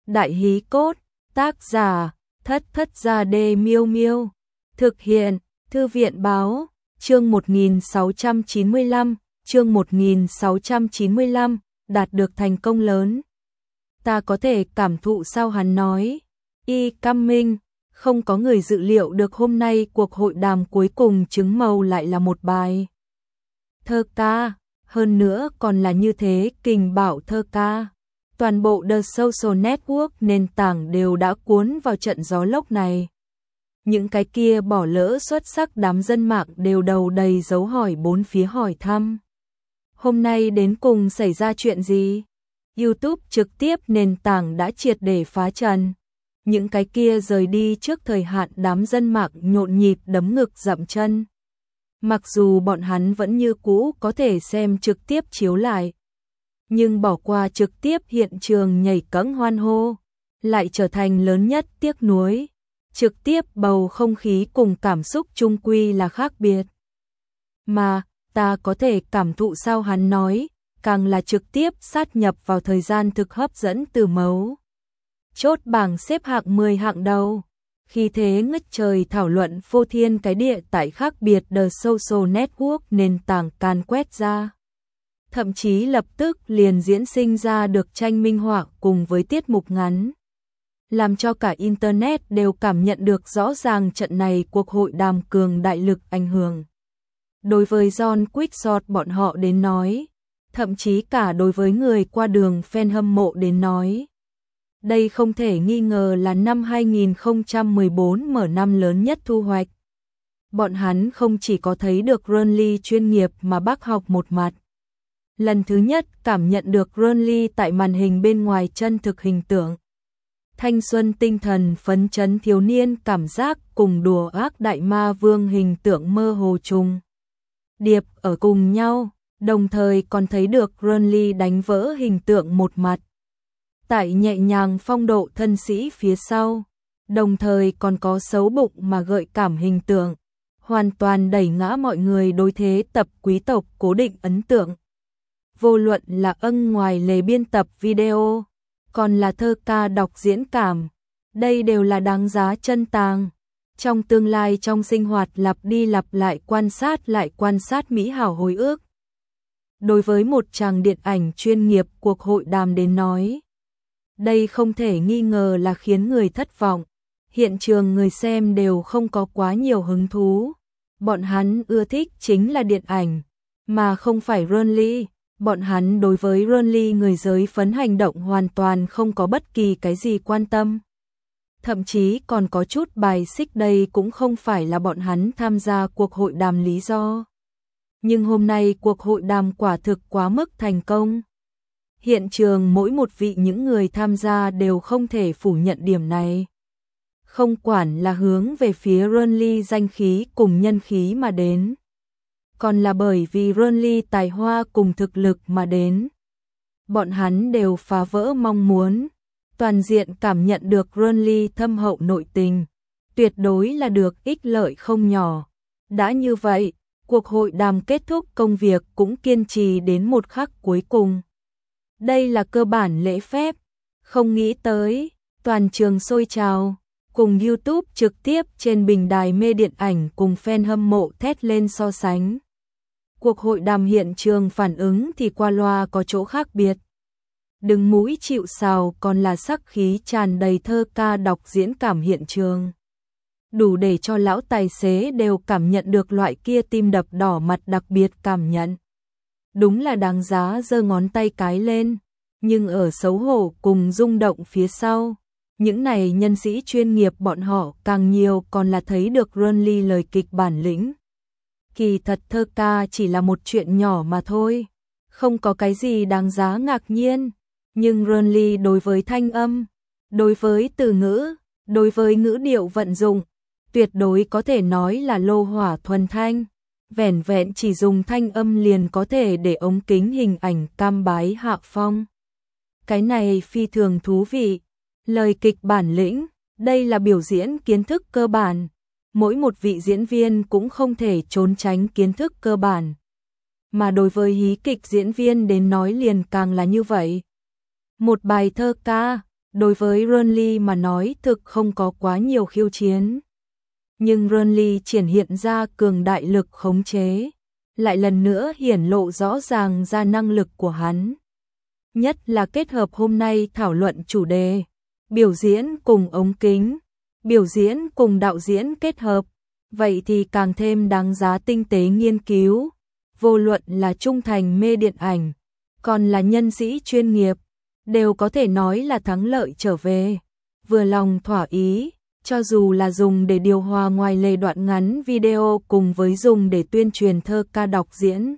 Đại hí cốt, tác giả, Thất Thất Gia Đê Miêu Miêu. Thực hiện, Thư viện báo, chương 1695, chương 1695, đạt được thành công lớn. Ta có thể cảm thụ sao hắn nói. Y coming, không có người dự liệu được hôm nay cuộc hội đàm cuối cùng chứng màu lại là một bài thơ ca, hơn nữa còn là như thế kình bạo thơ ca. Toàn bộ The Social Network nền tảng đều đã cuốn vào trận gió lốc này. Những cái kia bỏ lỡ xuất sắc đám dân mạng đều đầu đầy dấu hỏi bốn phía hỏi thăm. Hôm nay đến cùng xảy ra chuyện gì? YouTube trực tiếp nền tảng đã triệt để phá trần. Những cái kia rời đi trước thời hạn đám dân mạng nhộn nhịp đấm ngực dậm chân. Mặc dù bọn hắn vẫn như cũ có thể xem trực tiếp chiếu lại, nhưng bỏ qua trực tiếp hiện trường nhảy cẫng hoan hô, lại trở thành lớn nhất tiếc nuối. Trực tiếp bầu không khí cùng cảm xúc chung quy là khác biệt. Mà, ta có thể cảm thụ sao hắn nói, càng là trực tiếp sát nhập vào thời gian thực hấp dẫn từ mấu. Chốt bảng xếp hạng 10 hạng đầu. Khi thế ngất trời thảo luận phô thiên cái địa tại khác biệt The Social Network nền tảng càn quét ra. Thậm chí lập tức liền diễn sinh ra được tranh minh họa cùng với tiết mục ngắn. Làm cho cả Internet đều cảm nhận được rõ ràng trận này cuộc hội đàm cường đại lực ảnh hưởng. Đối với John Quickshot bọn họ đến nói, thậm chí cả đối với người qua đường fan hâm mộ đến nói. Đây không thể nghi ngờ là năm 2014 mở năm lớn nhất thu hoạch. Bọn hắn không chỉ có thấy được Renly chuyên nghiệp mà bác học một mặt. Lần thứ nhất cảm nhận được Renly tại màn hình bên ngoài chân thực hình tượng. Thanh xuân tinh thần phấn chấn thiếu niên cảm giác cùng đùa ác đại ma vương hình tượng mơ hồ trùng điệp ở cùng nhau, đồng thời còn thấy được Renly đánh vỡ hình tượng một mặt. Tại nhẹ nhàng phong độ thân sĩ phía sau, đồng thời còn có xấu bụng mà gợi cảm hình tượng, hoàn toàn đẩy ngã mọi người đối thế tập quý tộc cố định ấn tượng. Vô luận là ngoài lề biên tập video, còn là thơ ca đọc diễn cảm, đây đều là đáng giá chân tàng. Trong tương lai trong sinh hoạt lặp đi lặp lại quan sát mỹ hảo hồi ức. Đối với một chàng điện ảnh chuyên nghiệp cuộc hội đàm đến nói, đây không thể nghi ngờ là khiến người thất vọng. Hiện trường người xem đều không có quá nhiều hứng thú. Bọn hắn ưa thích chính là điện ảnh, mà không phải Renly. Bọn hắn đối với Renly người giới phấn hành động hoàn toàn không có bất kỳ cái gì quan tâm. Thậm chí còn có chút bài xích, đây cũng không phải là bọn hắn tham gia cuộc hội đàm lý do. Nhưng hôm nay cuộc hội đàm quả thực quá mức thành công. Hiện trường mỗi một vị những người tham gia đều không thể phủ nhận điểm này. Không quản là hướng về phía Renly danh khí cùng nhân khí mà đến, còn là bởi vì Renly tài hoa cùng thực lực mà đến. Bọn hắn đều phá vỡ mong muốn, toàn diện cảm nhận được Renly thâm hậu nội tình, tuyệt đối là được ích lợi không nhỏ. Đã như vậy, cuộc hội đàm kết thúc công việc cũng kiên trì đến một khắc cuối cùng. Đây là cơ bản lễ phép, không nghĩ tới, toàn trường sôi trào, cùng YouTube trực tiếp trên bình đài mê điện ảnh cùng fan hâm mộ thét lên so sánh. Cuộc hội đàm hiện trường phản ứng thì qua loa có chỗ khác biệt. Đứng mũi chịu sào còn là sắc khí tràn đầy thơ ca đọc diễn cảm hiện trường. Đủ để cho lão tài xế đều cảm nhận được loại kia tim đập đỏ mặt đặc biệt cảm nhận. Đúng là đáng giá giơ ngón tay cái lên, nhưng ở xấu hổ cùng rung động phía sau, những này nhân sĩ chuyên nghiệp bọn họ càng nhiều còn là thấy được Renly lời kịch bản lĩnh. Kỳ thật thơ ca chỉ là một chuyện nhỏ mà thôi, không có cái gì đáng giá ngạc nhiên, nhưng Renly đối với thanh âm, đối với từ ngữ, đối với ngữ điệu vận dụng, tuyệt đối có thể nói là lô hỏa thuần thanh. Vẻn vẹn chỉ dùng thanh âm liền có thể để ống kính hình ảnh cam bái hạ phong. Cái này phi thường thú vị. Lời kịch bản lĩnh, đây là biểu diễn kiến thức cơ bản. Mỗi một vị diễn viên cũng không thể trốn tránh kiến thức cơ bản. Mà đối với hí kịch diễn viên đến nói liền càng là như vậy. Một bài thơ ca, đối với Renly mà nói thực không có quá nhiều khiêu chiến. Nhưng Renly triển hiện ra cường đại lực khống chế, lại lần nữa hiển lộ rõ ràng ra năng lực của hắn. Nhất là kết hợp hôm nay thảo luận chủ đề, biểu diễn cùng ống kính, biểu diễn cùng đạo diễn kết hợp, vậy thì càng thêm đáng giá tinh tế nghiên cứu, vô luận là trung thành mê điện ảnh, còn là nhân sĩ chuyên nghiệp, đều có thể nói là thắng lợi trở về, vừa lòng thỏa ý, cho dù là dùng để điều hòa ngoài lề đoạn ngắn video cùng với dùng để tuyên truyền thơ ca đọc diễn.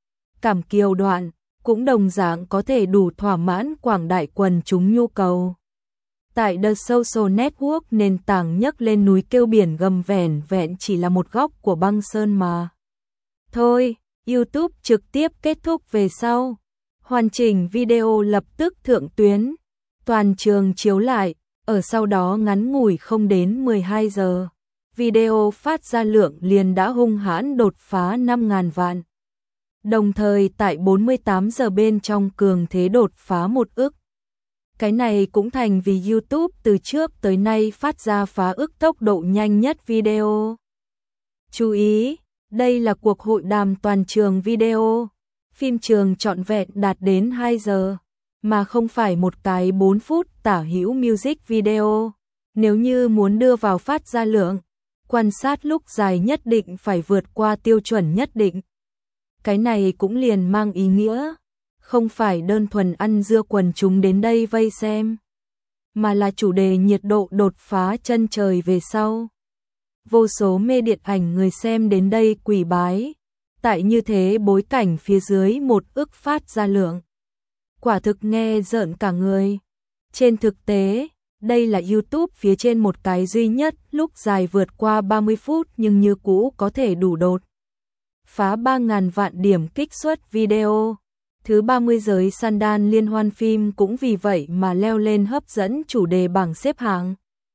Cảm kiều đoạn, cũng đồng dạng có thể đủ thỏa mãn quảng đại quần chúng nhu cầu. Tại The Social Network, nền tảng nhấc lên núi kêu biển gầm vẻn vẹn chỉ là một góc của băng sơn mà thôi. YouTube trực tiếp kết thúc về sau, hoàn chỉnh video lập tức thượng tuyến, toàn trường chiếu lại, ở sau đó ngắn ngủi không đến 12 giờ, video phát ra lượng liền đã hung hãn đột phá 5.000 vạn. Đồng thời tại 48 giờ bên trong cường thế đột phá 1 ức. Cái này cũng thành vì YouTube từ trước tới nay phát ra phá ức tốc độ nhanh nhất video. Chú ý, đây là cuộc hội đàm toàn trường video, phim trường trọn vẹn đạt đến 2 giờ, mà không phải một cái 4 phút tả hữu music video. Nếu như muốn đưa vào phát ra lượng, quan sát lúc dài nhất định phải vượt qua tiêu chuẩn nhất định. Cái này cũng liền mang ý nghĩa, không phải đơn thuần ăn dưa quần chúng đến đây vây xem, mà là chủ đề nhiệt độ đột phá chân trời về sau. Vô số mê điện ảnh người xem đến đây quỳ bái, tại như thế bối cảnh phía dưới 1 ức phát ra lượng. Quả thực nghe rợn cả người. Trên thực tế, đây là YouTube phía trên một cái duy nhất lúc dài vượt qua 30 phút nhưng như cũ có thể đủ đột phá 3.000 vạn điểm kích xuất video. Thứ 30 giới Sundance liên hoan phim cũng vì vậy mà leo lên hấp dẫn chủ đề bảng xếp hạng.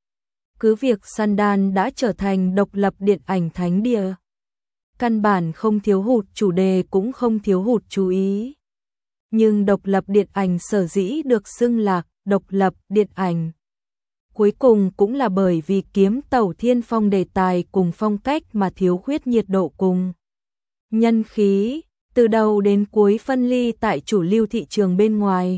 Cứ việc Sundance đã trở thành độc lập điện ảnh thánh địa, căn bản không thiếu hụt chủ đề cũng không thiếu hụt chú ý. Nhưng độc lập điện ảnh sở dĩ được xưng là độc lập điện ảnh, cuối cùng cũng là bởi vì Kiếm Tàu Thiên Phong đề tài cùng phong cách mà thiếu khuyết nhiệt độ cùng nhân khí, từ đầu đến cuối phân ly tại chủ lưu thị trường bên ngoài.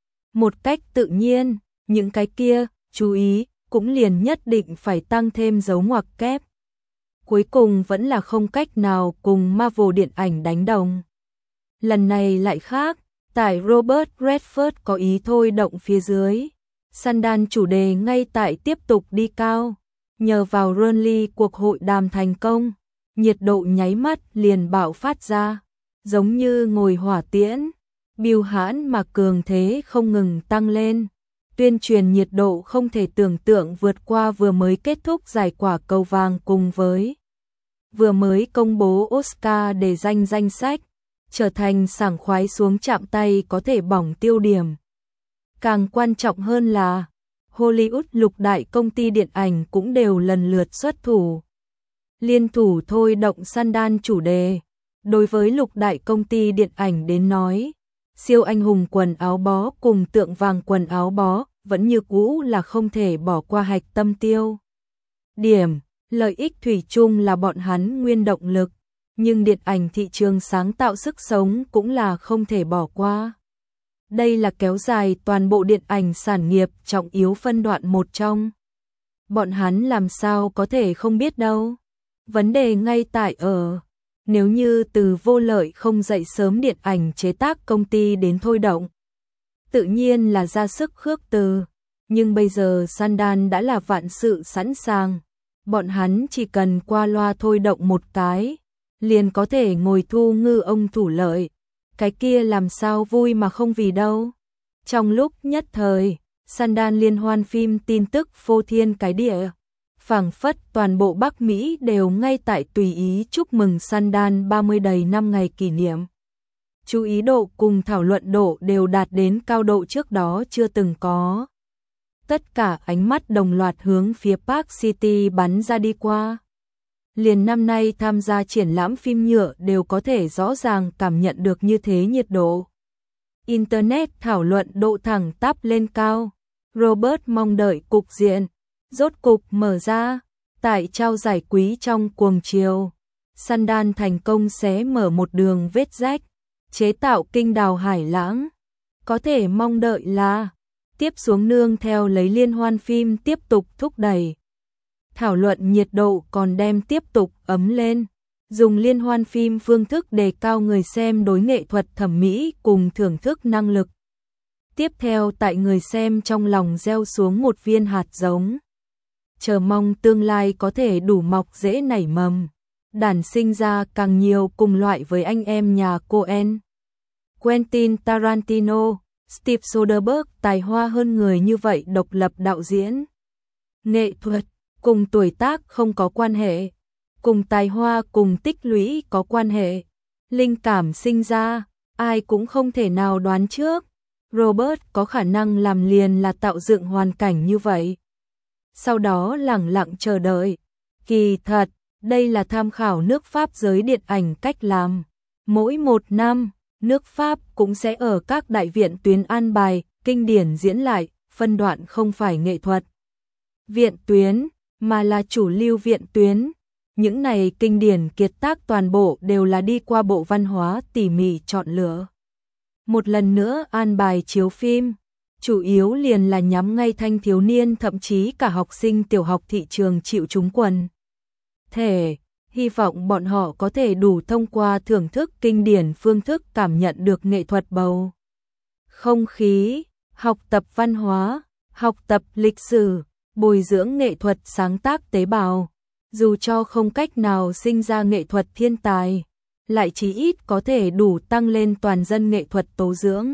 Một cách tự nhiên, những cái kia, chú ý, cũng liền nhất định phải tăng thêm dấu ngoặc kép. Cuối cùng vẫn là không cách nào cùng Marvel điện ảnh đánh đồng. Lần này lại khác, tại Robert Redford có ý thôi động phía dưới. Sundance chủ đề ngay tại tiếp tục đi cao. Nhờ vào Renly cuộc hội đàm thành công, nhiệt độ nháy mắt liền bạo phát ra, giống như ngồi hỏa tiễn, bưu hãn mà cường thế không ngừng tăng lên. Tuyên truyền nhiệt độ không thể tưởng tượng vượt qua vừa mới kết thúc giải Quả Cầu Vàng cùng với vừa mới công bố Oscar để danh sách, trở thành sảng khoái xuống chạm tay có thể bỏng tiêu điểm. Càng quan trọng hơn là Hollywood lục đại công ty điện ảnh cũng đều lần lượt xuất thủ, liên thủ thôi động Sundance chủ đề. Đối với lục đại công ty điện ảnh đến nói, siêu anh hùng quần áo bó cùng tượng vàng quần áo bó vẫn như cũ là không thể bỏ qua hạch tâm tiêu điểm. Lợi ích thủy chung là bọn hắn nguyên động lực, nhưng điện ảnh thị trường sáng tạo sức sống cũng là không thể bỏ qua. Đây là kéo dài toàn bộ điện ảnh sản nghiệp trọng yếu phân đoạn một trong. Bọn hắn làm sao có thể không biết đâu. Vấn đề ngay tại ở, nếu như từ Vô Lợi không dậy sớm điện ảnh chế tác công ty đến thôi động, tự nhiên là ra sức khước từ. Nhưng bây giờ Sundance đã là vạn sự sẵn sàng. Bọn hắn chỉ cần qua loa thôi động một cái, liền có thể ngồi thu ngư ông thủ lợi. Cái kia làm sao vui mà không vì đâu. Trong lúc nhất thời, Sundance liên hoan phim tin tức phô thiên cái địa, phảng phất toàn bộ Bắc Mỹ đều ngay tại tùy ý chúc mừng Sundance 30 đầy 5 ngày kỷ niệm. Chú ý độ cùng thảo luận độ đều đạt đến cao độ trước đó chưa từng có. Tất cả ánh mắt đồng loạt hướng phía Park City bắn ra đi qua. Liền năm nay tham gia triển lãm phim nhựa đều có thể rõ ràng cảm nhận được như thế nhiệt độ. Internet thảo luận độ thẳng tắp lên cao. Robert mong đợi cục diện rốt cục mở ra. Tại trao giải quý trong cuồng chiều, Sandal thành công xé mở một đường vết rách, chế tạo kinh đào hải lãng. Có thể mong đợi là tiếp xuống nương theo lấy liên hoan phim tiếp tục thúc đẩy. Thảo luận nhiệt độ còn đem tiếp tục ấm lên, dùng liên hoan phim phương thức đề cao người xem đối nghệ thuật thẩm mỹ cùng thưởng thức năng lực. Tiếp theo tại người xem trong lòng gieo xuống một viên hạt giống. Chờ mong tương lai có thể đủ mọc rễ nảy mầm, đản sinh ra càng nhiều cùng loại với anh em nhà Coen. Quentin Tarantino, Steve Soderbergh tài hoa hơn người như vậy độc lập đạo diễn. Nghệ thuật, cùng tuổi tác không có quan hệ, cùng tài hoa cùng tích lũy có quan hệ. Linh cảm sinh ra, ai cũng không thể nào đoán trước. Robert có khả năng làm liền là tạo dựng hoàn cảnh như vậy. Sau đó lẳng lặng chờ đợi. Kỳ thật, đây là tham khảo nước Pháp giới điện ảnh cách làm. Mỗi một năm, nước Pháp cũng sẽ ở các đại viện tuyến an bài, kinh điển diễn lại, phân đoạn không phải nghệ thuật viện tuyến, mà là chủ lưu viện tuyến. Những này kinh điển kiệt tác toàn bộ đều là đi qua bộ văn hóa tỉ mỉ chọn lựa. Một lần nữa an bài chiếu phim, chủ yếu liền là nhắm ngay thanh thiếu niên thậm chí cả học sinh tiểu học thị trường chịu trúng quần thể, hy vọng bọn họ có thể đủ thông qua thưởng thức kinh điển phương thức cảm nhận được nghệ thuật bầu không khí, học tập văn hóa, học tập lịch sử, bồi dưỡng nghệ thuật sáng tác tế bào. Dù cho không cách nào sinh ra nghệ thuật thiên tài, lại chí ít có thể đủ tăng lên toàn dân nghệ thuật tố dưỡng.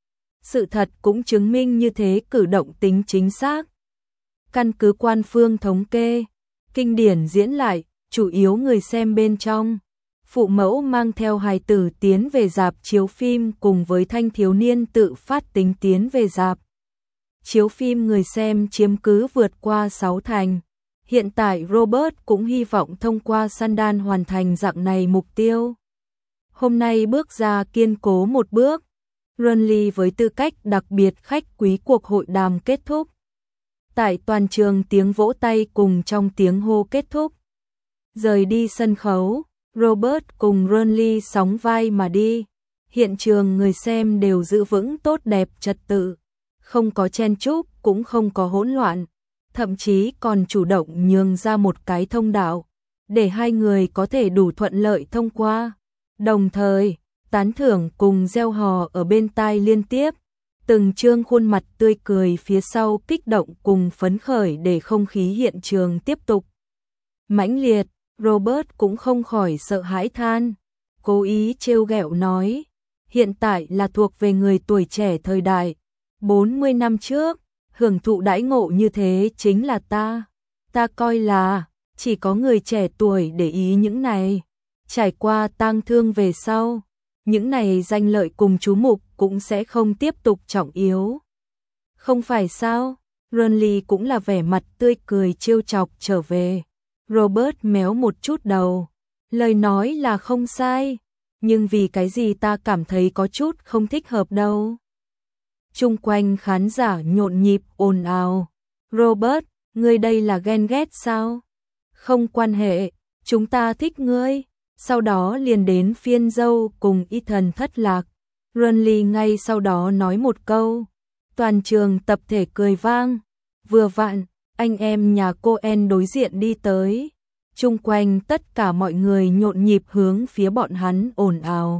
Sự thật cũng chứng minh như thế cử động tính chính xác. Căn cứ quan phương thống kê, kinh điển diễn lại, chủ yếu người xem bên trong. Phụ mẫu mang theo hài tử tiến về rạp chiếu phim cùng với thanh thiếu niên tự phát tính tiến về rạp chiếu phim người xem chiếm cứ vượt qua 6 thành. Hiện tại Robert cũng hy vọng thông qua Sandal hoàn thành dạng này mục tiêu. Hôm nay bước ra kiên cố một bước. Burnley với tư cách đặc biệt khách quý cuộc hội đàm kết thúc. Tại toàn trường tiếng vỗ tay cùng trong tiếng hô kết thúc. Rời đi sân khấu, Robert cùng Burnley sóng vai mà đi. Hiện trường người xem đều giữ vững tốt đẹp trật tự. Không có chen chúc, cũng không có hỗn loạn. Thậm chí còn chủ động nhường ra một cái thông đạo, để hai người có thể đủ thuận lợi thông qua. Đồng thời, tán thưởng cùng reo hò ở bên tai liên tiếp, từng trương khuôn mặt tươi cười phía sau kích động cùng phấn khởi để không khí hiện trường tiếp tục mãnh liệt. Robert cũng không khỏi sợ hãi than, cố ý trêu ghẹo nói, hiện tại là thuộc về người tuổi trẻ thời đại, 40 năm trước. Hưởng thụ đãi ngộ như thế chính là ta coi là chỉ có người trẻ tuổi để ý những này. Trải qua tang thương về sau, những này danh lợi cùng chú mục cũng sẽ không tiếp tục trọng yếu. Không phải sao? Burnley cũng là vẻ mặt tươi cười trêu chọc trở về. Robert méo một chút đầu, lời nói là không sai, nhưng vì cái gì ta cảm thấy có chút không thích hợp đâu. Chung quanh khán giả nhộn nhịp ồn ào. Robert, ngươi đây là ghen ghét sao? Không quan hệ, chúng ta thích ngươi. Sau đó liền đến phiên dâu cùng Ethan thất lạc. Burnley ngay sau đó nói một câu. Toàn trường tập thể cười vang. Vừa vặn, anh em nhà Coen đối diện đi tới. Chung quanh tất cả mọi người nhộn nhịp hướng phía bọn hắn ồn ào.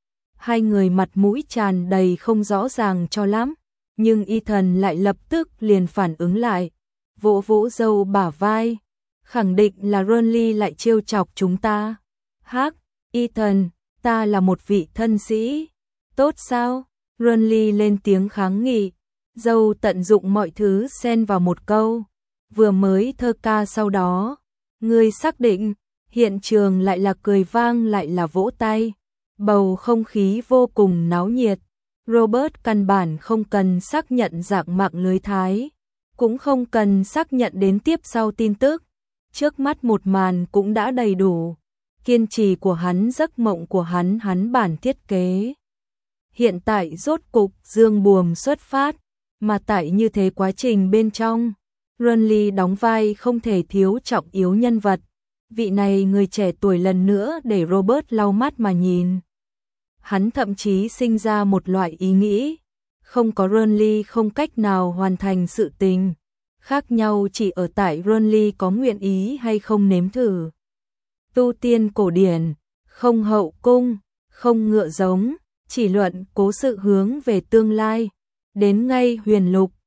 Hai người mặt mũi tràn đầy không rõ ràng cho lắm, nhưng Ethan lại lập tức liền phản ứng lại, vỗ vỗ dâu bả vai, khẳng định là Burnley lại trêu chọc chúng ta. Hắc, Ethan, ta là một vị thân sĩ. Tốt sao? Burnley lên tiếng kháng nghị, dâu tận dụng mọi thứ xen vào một câu, vừa mới thơ ca sau đó, ngươi xác định, hiện trường lại là cười vang lại là vỗ tay. Bầu không khí vô cùng náo nhiệt. Robert căn bản không cần xác nhận dạng mạng lưới thái, cũng không cần xác nhận đến tiếp sau tin tức. Trước mắt một màn cũng đã đầy đủ. Kiên trì của hắn, giấc mộng của hắn bản thiết kế. Hiện tại rốt cục dương buồm xuất phát. Mà tại như thế quá trình bên trong, Renly đóng vai không thể thiếu trọng yếu nhân vật. Vị này người trẻ tuổi lần nữa để Robert lau mắt mà nhìn. Hắn thậm chí sinh ra một loại ý nghĩ, không có Renly không cách nào hoàn thành sự tình. Khác nhau chỉ ở tại Renly có nguyện ý hay không nếm thử. Tu tiên cổ điển, không hậu cung, không ngựa giống, chỉ luận cố sự hướng về tương lai. Đến ngay huyền lục,